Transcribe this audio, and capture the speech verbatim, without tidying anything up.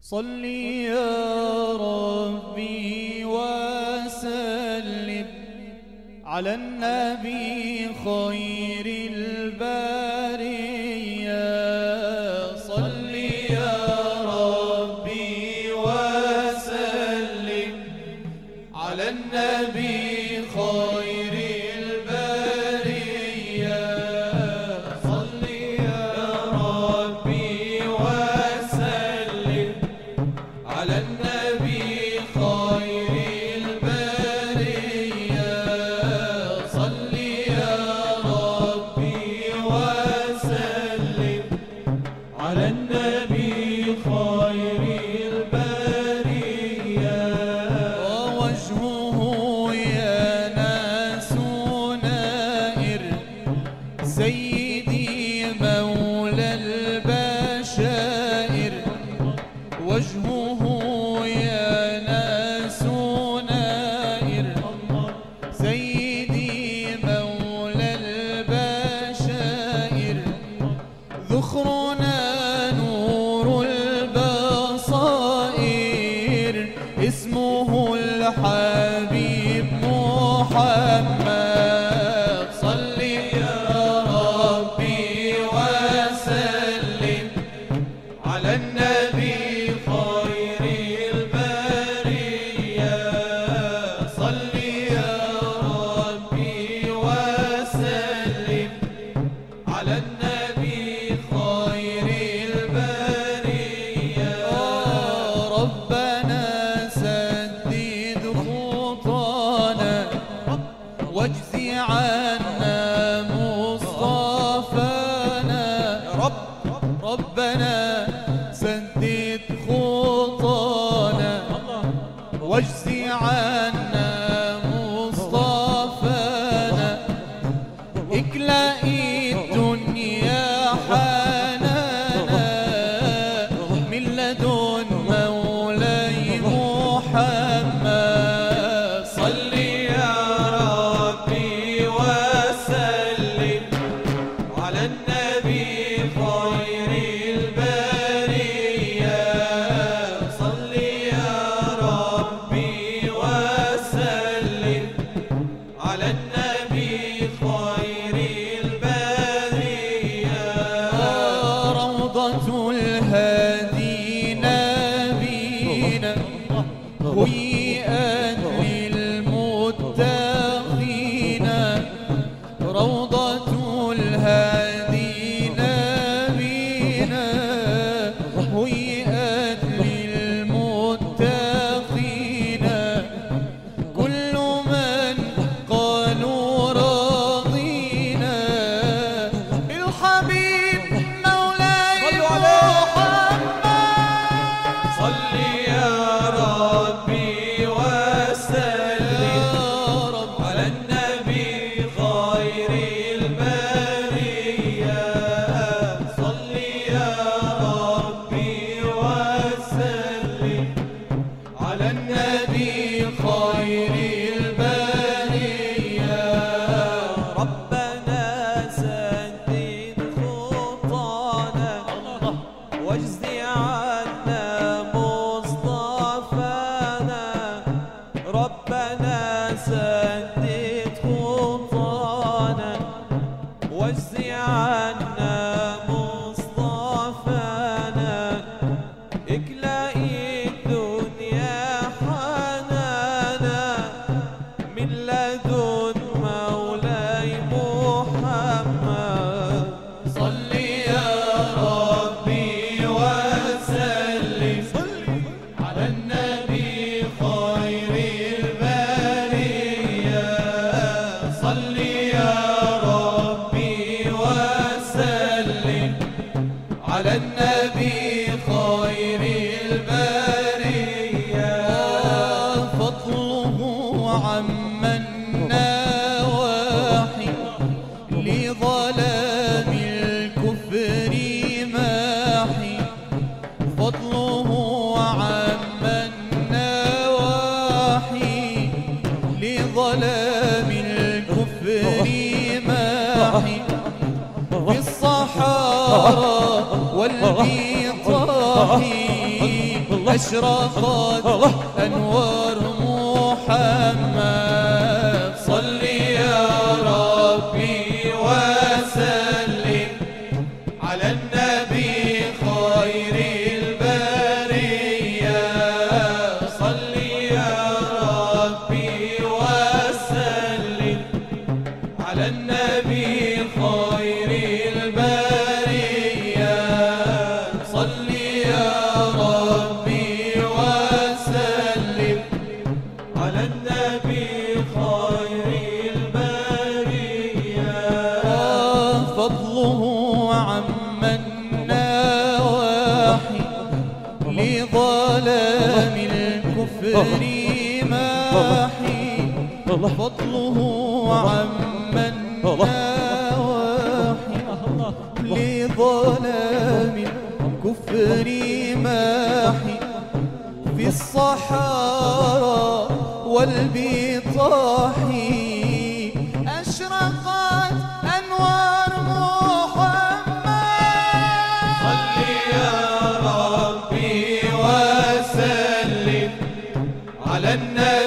صل يا ربي وسلم على النبي خير البرية. صل يا ربي وسلم على النبي خير البرية. صل يا ربي وسلم على النبي خير البرية. صل يا ربي وسلم على النبي خير البرية. ووجهه يا ناس نائر سيدي مولى البشائر. وجهه يا ناس نائر سيدي مولى البشائر. ذخرنا نور البصائر اسمه الحبيب محمد. صل يا ربي وسلم على النبي خير البرية. صل يا ربي وسلم على النبي خير البرية. ربنا سدد خطانا واجزي عنا مصطفانا. رب ربنا سدد خطانا واجزي عنا مصطفانا. اكلئي الدنيا حنانا من لدن مولاي محمد. صل يا ربي وسلم على النبي خير البرية. صل يا ربي وسلم على النبي خير البرية. روضة الهادي نبينا هيئت للمتقين. روضة الهادي نبينا هيئت للمتقين. كل من قالوا رضينا بالحبيب مولاي محمد. صل يا ربي وسلم على النبي خير البرية. صل يا ربي وسلم على النبي خير البرية. ربنا سدد خطانا واجزي عنا مصطفانا. ربنا سدد خطانا واجزي عنا مصطفانا. اكلئي الدنيا حنانا من لدن مولاي محمد. صل يا ربي وسلم على النبي خير البرية. صل يا ربي وسلم على النبي خير البرية. أشرقت أنوار محمد صل يا ربي وسلم على النبي خير البرية صل يا ربي وسلم على النبي خير البرية صل يا ربي وسلم على النبي خير البرية فضله عم النواحي لظلام الكفر ماحي فضله عم النواحي لظلام الكفر ماحي في الصحراء والبطاح أشرقت أنوار محمد صل يا ربي وسلم على النبي